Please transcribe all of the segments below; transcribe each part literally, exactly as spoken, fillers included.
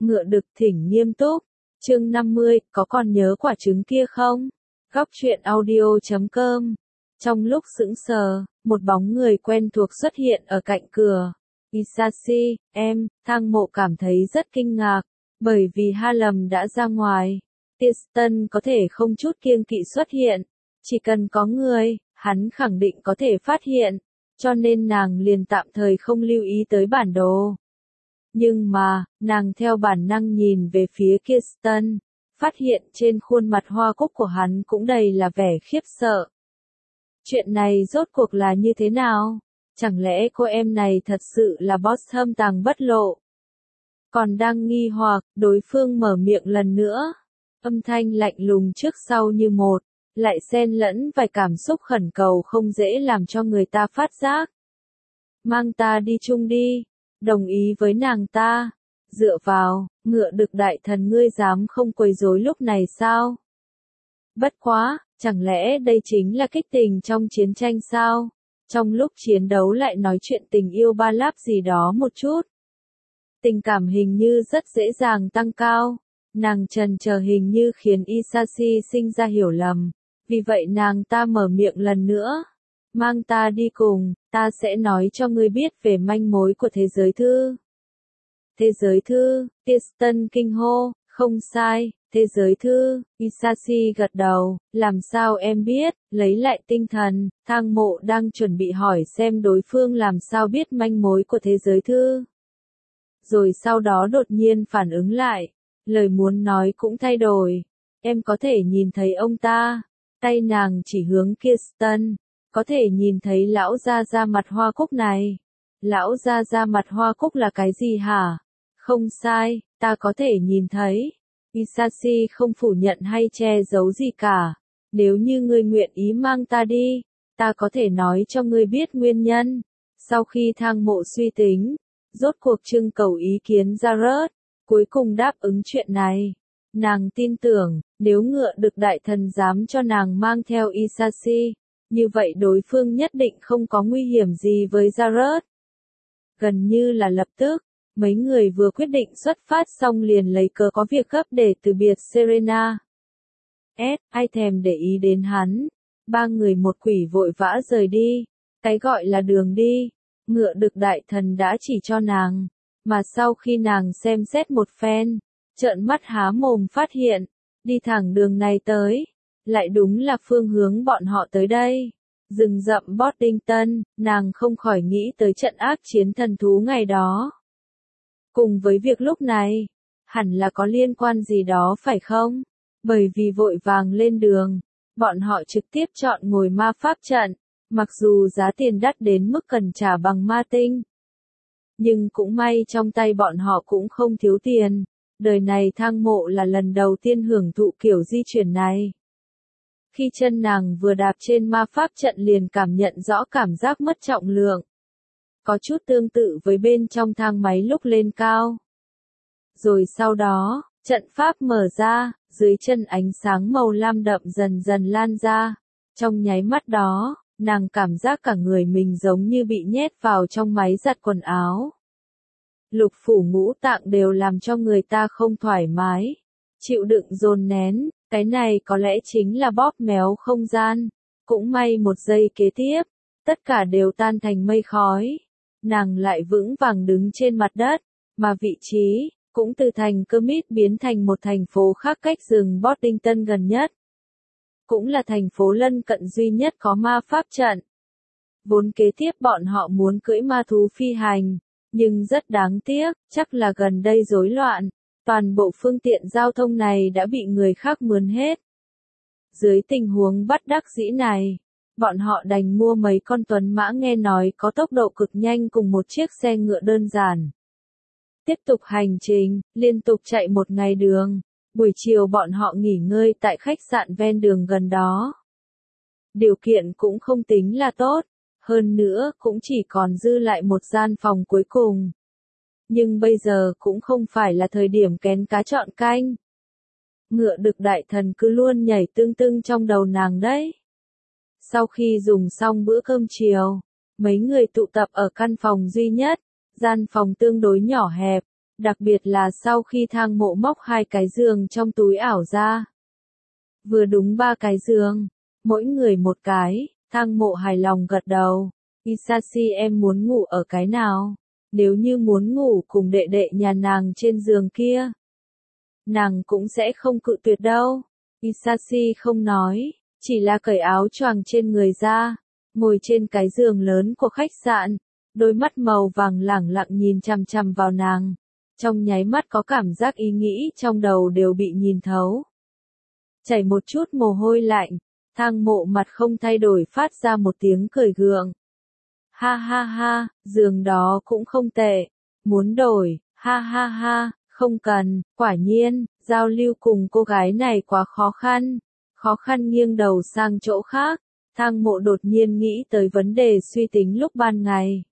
Ngựa Đực Thỉnh nghiêm túc. Chương năm mươi, có còn nhớ quả trứng kia không? Góc truyện audio chấm com. Trong lúc sững sờ, một bóng người quen thuộc xuất hiện ở cạnh cửa. Isashi, em, Thang Mộ cảm thấy rất kinh ngạc, bởi vì Harlem đã ra ngoài. Kirsten có thể không chút kiêng kỵ xuất hiện, chỉ cần có người, hắn khẳng định có thể phát hiện, cho nên nàng liền tạm thời không lưu ý tới bản đồ. Nhưng mà, nàng theo bản năng nhìn về phía Kirsten, phát hiện trên khuôn mặt hoa cúc của hắn cũng đầy là vẻ khiếp sợ. Chuyện này rốt cuộc là như thế nào? Chẳng lẽ cô em này thật sự là boss thâm tàng bất lộ? Còn đang nghi hoặc, đối phương mở miệng lần nữa. Âm thanh lạnh lùng trước sau như một, lại xen lẫn vài cảm xúc khẩn cầu không dễ làm cho người ta phát giác. Mang ta đi chung đi, đồng ý với nàng ta. Dựa vào, Ngựa Đực đại thần ngươi dám không quấy rối lúc này sao? Bất quá, chẳng lẽ đây chính là kích tình trong chiến tranh sao? Trong lúc chiến đấu lại nói chuyện tình yêu ba láp gì đó một chút. Tình cảm hình như rất dễ dàng tăng cao. Nàng trần chờ hình như khiến Isashi sinh ra hiểu lầm. Vì vậy nàng ta mở miệng lần nữa. Mang ta đi cùng, ta sẽ nói cho ngươi biết về manh mối của thế giới thư. Thế giới thư, Kirsten kinh hô, không sai, thế giới thư, Isashi gật đầu, làm sao em biết, lấy lại tinh thần, Thang Mộ đang chuẩn bị hỏi xem đối phương làm sao biết manh mối của thế giới thư. Rồi sau đó đột nhiên phản ứng lại, lời muốn nói cũng thay đổi, em có thể nhìn thấy ông ta, tay nàng chỉ hướng Kirsten, có thể nhìn thấy lão gia gia mặt hoa cúc này. Lão gia gia mặt hoa cúc là cái gì hả? Không sai, ta có thể nhìn thấy. Isashi không phủ nhận hay che giấu gì cả. Nếu như ngươi nguyện ý mang ta đi, ta có thể nói cho ngươi biết nguyên nhân. Sau khi Thang Mộ suy tính, rốt cuộc trưng cầu ý kiến Jared, cuối cùng đáp ứng chuyện này. Nàng tin tưởng, nếu Ngựa Đực đại thần dám cho nàng mang theo Isashi, như vậy đối phương nhất định không có nguy hiểm gì với Jared. Gần như là lập tức, mấy người vừa quyết định xuất phát xong liền lấy cớ có việc gấp để từ biệt Serena. S, ai thèm để ý đến hắn. Ba người một quỷ vội vã rời đi. Cái gọi là đường đi, Ngựa Đực đại thần đã chỉ cho nàng. Mà sau khi nàng xem xét một phen, trợn mắt há mồm phát hiện, đi thẳng đường này tới, lại đúng là phương hướng bọn họ tới đây. Rừng rậm Boddington, nàng không khỏi nghĩ tới trận ác chiến thần thú ngày đó. Cùng với việc lúc này, hẳn là có liên quan gì đó phải không? Bởi vì vội vàng lên đường, bọn họ trực tiếp chọn ngồi ma pháp trận, mặc dù giá tiền đắt đến mức cần trả bằng ma tinh. Nhưng cũng may trong tay bọn họ cũng không thiếu tiền, đời này Thang Mộ là lần đầu tiên hưởng thụ kiểu di chuyển này. Khi chân nàng vừa đạp trên ma pháp trận liền cảm nhận rõ cảm giác mất trọng lượng. Có chút tương tự với bên trong thang máy lúc lên cao. Rồi sau đó, trận pháp mở ra, dưới chân ánh sáng màu lam đậm dần dần lan ra. Trong nháy mắt đó, nàng cảm giác cả người mình giống như bị nhét vào trong máy giặt quần áo. Lục phủ ngũ tạng đều làm cho người ta không thoải mái. Chịu đựng dồn nén, cái này có lẽ chính là bóp méo không gian. Cũng may một giây kế tiếp, tất cả đều tan thành mây khói. Nàng lại vững vàng đứng trên mặt đất, mà vị trí, cũng từ thành Kermit biến thành một thành phố khác cách rừng Boddington gần nhất. Cũng là thành phố lân cận duy nhất có ma pháp trận. Vốn kế tiếp bọn họ muốn cưỡi ma thú phi hành, nhưng rất đáng tiếc, chắc là gần đây rối loạn. Toàn bộ phương tiện giao thông này đã bị người khác mướn hết. Dưới tình huống bất đắc dĩ này, bọn họ đành mua mấy con tuấn mã nghe nói có tốc độ cực nhanh cùng một chiếc xe ngựa đơn giản. Tiếp tục hành trình, liên tục chạy một ngày đường. Buổi chiều bọn họ nghỉ ngơi tại khách sạn ven đường gần đó. Điều kiện cũng không tính là tốt, hơn nữa cũng chỉ còn dư lại một gian phòng cuối cùng. Nhưng bây giờ cũng không phải là thời điểm kén cá chọn canh. Ngựa Đực đại thần cứ luôn nhảy tương tưng trong đầu nàng đấy. Sau khi dùng xong bữa cơm chiều, mấy người tụ tập ở căn phòng duy nhất, gian phòng tương đối nhỏ hẹp, Đặc biệt là sau khi Thang Mộ móc hai cái giường trong túi ảo ra. Vừa đúng ba cái giường, mỗi người một cái, Thang Mộ hài lòng gật đầu. Isashi em muốn ngủ ở cái nào? Nếu như muốn ngủ cùng đệ đệ nhà nàng trên giường kia, nàng cũng sẽ không cự tuyệt đâu. Isashi không nói, chỉ là cởi áo choàng trên người ra, ngồi trên cái giường lớn của khách sạn, đôi mắt màu vàng lẳng lặng nhìn chằm chằm vào nàng. Trong nháy mắt có cảm giác ý nghĩ trong đầu đều bị nhìn thấu. Chảy một chút mồ hôi lạnh, Thang Mộ mặt không thay đổi phát ra một tiếng cười gượng. Ha ha ha, giường đó cũng không tệ. Muốn đổi, ha ha ha, không cần, quả nhiên, giao lưu cùng cô gái này quá khó khăn. Khó khăn nghiêng đầu sang chỗ khác, Thang Mộ đột nhiên nghĩ tới vấn đề suy tính lúc ban ngày.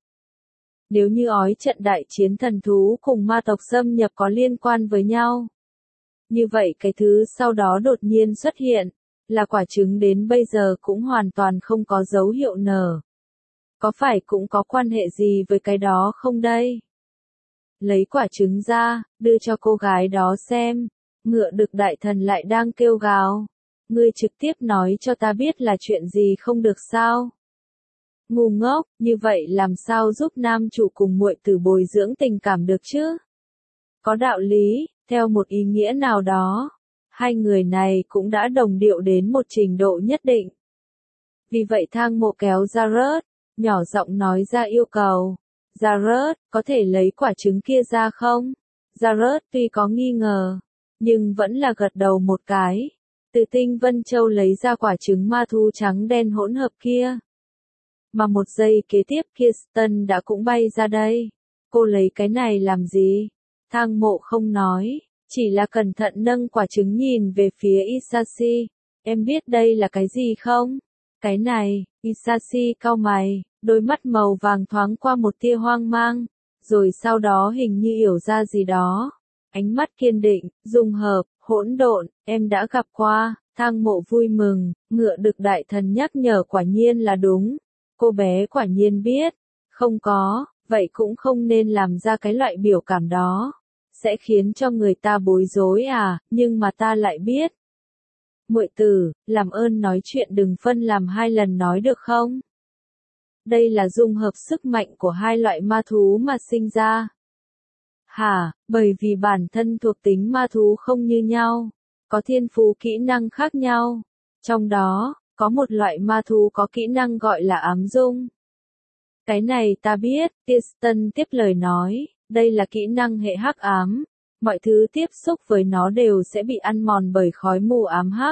Nếu như ói trận đại chiến thần thú cùng ma tộc xâm nhập có liên quan với nhau, như vậy cái thứ sau đó đột nhiên xuất hiện, là quả trứng đến bây giờ cũng hoàn toàn không có dấu hiệu nở. Có phải cũng có quan hệ gì với cái đó không đây? Lấy quả trứng ra, đưa cho cô gái đó xem, ngựa đực đại thần lại đang kêu gào. Ngươi trực tiếp nói cho ta biết là chuyện gì không được sao? Ngu ngốc, như vậy làm sao giúp nam chủ cùng muội tử bồi dưỡng tình cảm được chứ? Có đạo lý, theo một ý nghĩa nào đó, hai người này cũng đã đồng điệu đến một trình độ nhất định. Vì vậy Thang Mộ kéo Jared, nhỏ giọng nói ra yêu cầu. Jared, có thể lấy quả trứng kia ra không? Jared tuy có nghi ngờ, nhưng vẫn là gật đầu một cái. Từ Tinh Vân Châu lấy ra quả trứng ma thú trắng đen hỗn hợp kia. Mà một giây kế tiếp Kirsten đã cũng bay ra đây. Cô lấy cái này làm gì? Thang Mộ không nói, chỉ là cẩn thận nâng quả trứng nhìn về phía Isashi. Em biết đây là cái gì không? Cái này, Isashi cau mày, đôi mắt màu vàng thoáng qua một tia hoang mang, rồi sau đó hình như hiểu ra gì đó. Ánh mắt kiên định, dung hợp, hỗn độn, em đã gặp qua. Thang Mộ vui mừng, ngựa đực đại thần nhắc nhở quả nhiên là đúng. Cô bé quả nhiên biết, không có, vậy cũng không nên làm ra cái loại biểu cảm đó. Sẽ khiến cho người ta bối rối à, nhưng mà ta lại biết. Muội tử, làm ơn nói chuyện đừng phân làm hai lần nói được không? Đây là dung hợp sức mạnh của hai loại ma thú mà sinh ra. Hả, bởi vì bản thân thuộc tính ma thú không như nhau, có thiên phú kỹ năng khác nhau. Trong đó, có một loại ma thú có kỹ năng gọi là ám dung. Cái này ta biết, Kirsten tiếp lời nói, đây là kỹ năng hệ hắc ám. Mọi thứ tiếp xúc với nó đều sẽ bị ăn mòn bởi khói mù ám hắc.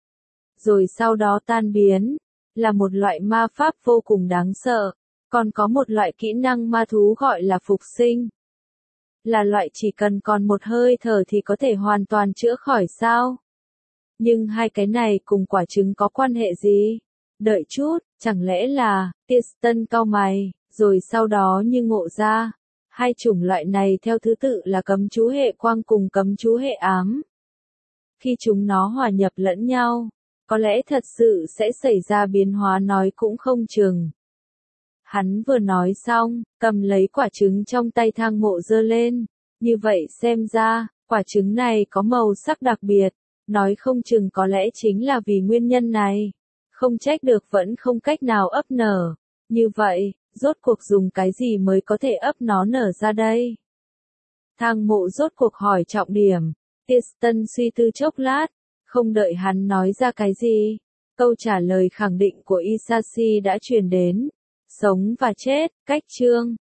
Rồi sau đó tan biến, là một loại ma pháp vô cùng đáng sợ. Còn có một loại kỹ năng ma thú gọi là phục sinh. Là loại chỉ cần còn một hơi thở thì có thể hoàn toàn chữa khỏi sao? Nhưng hai cái này cùng quả trứng có quan hệ gì? Đợi chút, chẳng lẽ là, Kirsten cau mày, rồi sau đó như ngộ ra. Hai chủng loại này theo thứ tự là cấm chú hệ quang cùng cấm chú hệ ám. Khi chúng nó hòa nhập lẫn nhau, có lẽ thật sự sẽ xảy ra biến hóa nói cũng không chừng. Hắn vừa nói xong, cầm lấy quả trứng trong tay Thang Mộ giơ lên. Như vậy xem ra, quả trứng này có màu sắc đặc biệt, nói không chừng có lẽ chính là vì nguyên nhân này. Không trách được vẫn không cách nào ấp nở. Như vậy, rốt cuộc dùng cái gì mới có thể ấp nó nở ra đây? Thang Mộ rốt cuộc hỏi trọng điểm. Kirsten suy tư chốc lát, không đợi hắn nói ra cái gì. Câu trả lời khẳng định của Isashi đã truyền đến. Sống và chết, cách chương.